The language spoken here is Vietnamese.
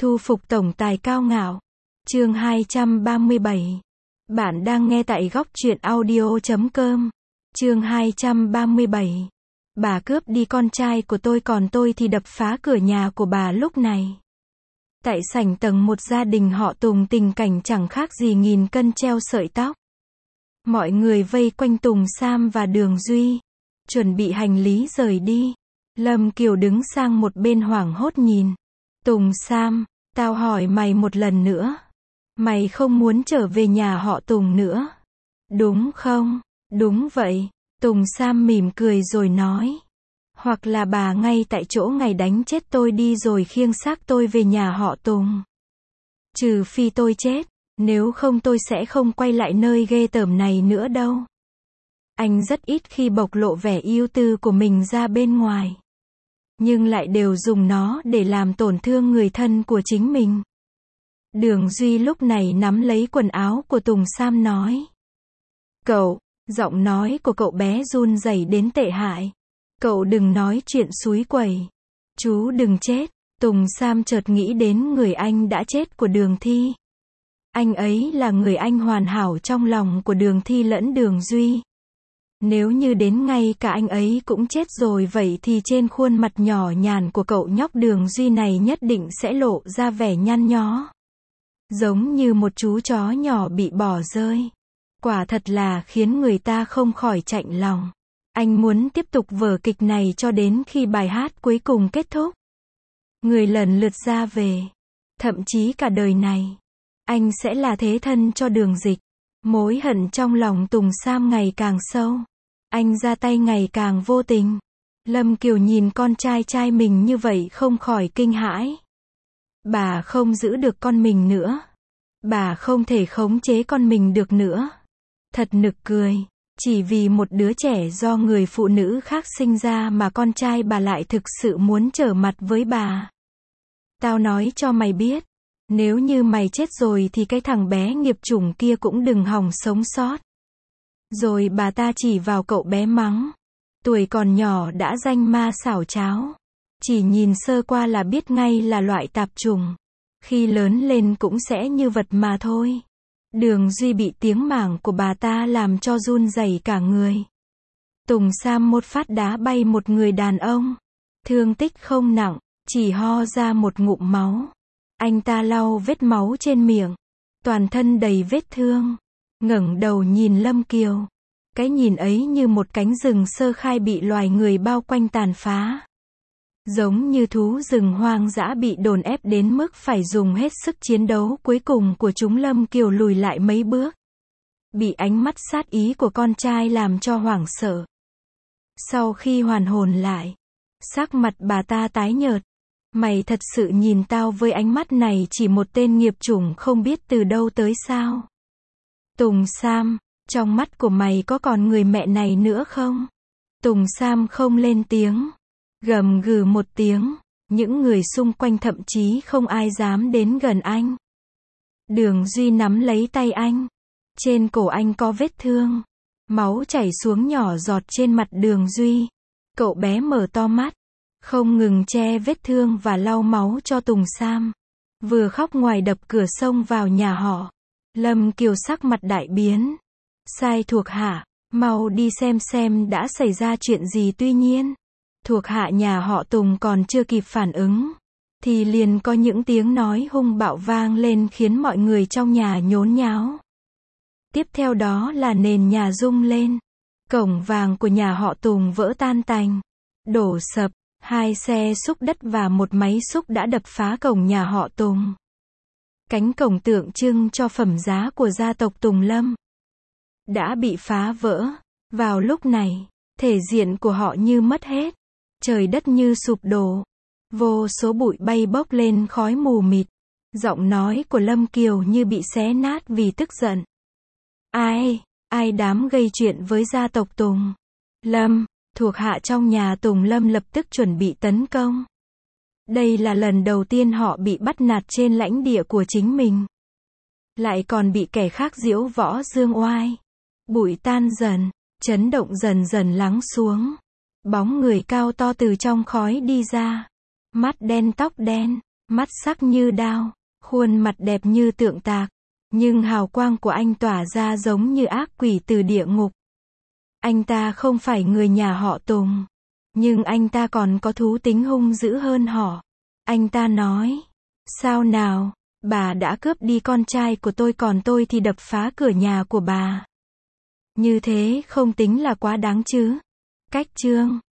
Thu phục tổng tài cao ngạo. Chương 237. Bạn đang nghe tại góc truyện audio.com. Chương 237. Bà cướp đi con trai của tôi còn tôi thì đập phá cửa nhà của bà lúc này. Tại sảnh tầng 1 gia đình họ Tùng tình cảnh chẳng khác gì nghìn cân treo sợi tóc. Mọi người vây quanh Tùng Sam và Đường Duy, chuẩn bị hành lý rời đi. Lâm Kiều đứng sang một bên hoảng hốt nhìn. Tùng Sam, tao hỏi mày một lần nữa. Mày không muốn trở về nhà họ Tùng nữa, đúng không? Đúng vậy. Tùng Sam mỉm cười rồi nói. Hoặc là bà ngay tại chỗ ngày đánh chết tôi đi rồi khiêng xác tôi về nhà họ Tùng. Trừ phi tôi chết, nếu không tôi sẽ không quay lại nơi ghê tởm này nữa đâu. Anh rất ít khi bộc lộ vẻ ưu tư của mình ra bên ngoài, nhưng lại đều dùng nó để làm tổn thương người thân của chính mình. Đường Duy lúc này nắm lấy quần áo của Tùng Sam nói. Cậu, giọng nói của cậu bé run rẩy đến tệ hại. Cậu đừng nói chuyện xúi quẩy. Chú đừng chết. Tùng Sam chợt nghĩ đến người anh đã chết của Đường Thi. Anh ấy là người anh hoàn hảo trong lòng của Đường Thi lẫn Đường Duy. Nếu như đến ngay cả anh ấy cũng chết rồi vậy thì trên khuôn mặt nhỏ nhàn của cậu nhóc Đường Duy này nhất định sẽ lộ ra vẻ nhăn nhó. Giống như một chú chó nhỏ bị bỏ rơi. Quả thật là khiến người ta không khỏi chạnh lòng. Anh muốn tiếp tục vở kịch này cho đến khi bài hát cuối cùng kết thúc. Người lần lượt ra về. Thậm chí cả đời này, anh sẽ là thế thân cho Đường Dịch. Mối hận trong lòng Tùng Sam ngày càng sâu. Anh ra tay ngày càng vô tình. Lâm Kiều nhìn con trai mình như vậy không khỏi kinh hãi. Bà không giữ được con mình nữa. Bà không thể khống chế con mình được nữa. Thật nực cười. Chỉ vì một đứa trẻ do người phụ nữ khác sinh ra mà con trai bà lại thực sự muốn trở mặt với bà. Tao nói cho mày biết. Nếu như mày chết rồi thì cái thằng bé nghiệp chủng kia cũng đừng hòng sống sót. Rồi bà ta chỉ vào cậu bé mắng. Tuổi còn nhỏ đã danh ma xảo tráo. Chỉ nhìn sơ qua là biết ngay là loại tạp chủng. Khi lớn lên cũng sẽ như vật mà thôi. Đường Duy bị tiếng mảng của bà ta làm cho run rẩy cả người. Tùng Sam một phát đá bay một người đàn ông. Thương tích không nặng, chỉ ho ra một ngụm máu. Anh ta lau vết máu trên miệng. Toàn thân đầy vết thương. Ngẩng đầu nhìn Lâm Kiều. Cái nhìn ấy như một cánh rừng sơ khai bị loài người bao quanh tàn phá. Giống như thú rừng hoang dã bị đồn ép đến mức phải dùng hết sức chiến đấu cuối cùng của chúng. Lâm Kiều lùi lại mấy bước. Bị ánh mắt sát ý của con trai làm cho hoảng sợ. Sau khi hoàn hồn lại, sắc mặt bà ta tái nhợt. Mày thật sự nhìn tao với ánh mắt này chỉ một tên nghiệp chủng không biết từ đâu tới sao? Tùng Sam, trong mắt của mày có còn người mẹ này nữa không? Tùng Sam không lên tiếng. Gầm gừ một tiếng. Những người xung quanh thậm chí không ai dám đến gần anh. Đường Duy nắm lấy tay anh. Trên cổ anh có vết thương. Máu chảy xuống nhỏ giọt trên mặt Đường Duy. Cậu bé mở to mắt. Không ngừng che vết thương và lau máu cho Tùng Sam. Vừa khóc ngoài đập cửa xông vào nhà họ. Lâm Kiều sắc mặt đại biến. Sai thuộc hạ, mau đi xem đã xảy ra chuyện gì. Tuy nhiên, thuộc hạ nhà họ Tùng còn chưa kịp phản ứng, thì liền có những tiếng nói hung bạo vang lên khiến mọi người trong nhà nhốn nháo. Tiếp theo đó là nền nhà rung lên. Cổng vàng của nhà họ Tùng vỡ tan tành, đổ sập. 2 xe xúc đất và một máy xúc đã đập phá cổng nhà họ Tùng. Cánh cổng tượng trưng cho phẩm giá của gia tộc Tùng Lâm đã bị phá vỡ. Vào lúc này, thể diện của họ như mất hết. Trời đất như sụp đổ. Vô số bụi bay bốc lên khói mù mịt. Giọng nói của Lâm Kiều như bị xé nát vì tức giận. Ai dám gây chuyện với gia tộc Tùng Lâm? Thuộc hạ trong nhà Tùng Lâm lập tức chuẩn bị tấn công. Đây là lần đầu tiên họ bị bắt nạt trên lãnh địa của chính mình. Lại còn bị kẻ khác diễu võ dương oai. Bụi tan dần, chấn động dần dần lắng xuống. Bóng người cao to từ trong khói đi ra. Mắt đen tóc đen, mắt sắc như đao, khuôn mặt đẹp như tượng tạc, nhưng hào quang của anh tỏa ra giống như ác quỷ từ địa ngục. Anh ta không phải người nhà họ Tùng, nhưng anh ta còn có thú tính hung dữ hơn họ. Anh ta nói, sao nào, bà đã cướp đi con trai của tôi còn tôi thì đập phá cửa nhà của bà. Như thế không tính là quá đáng chứ. Cách chương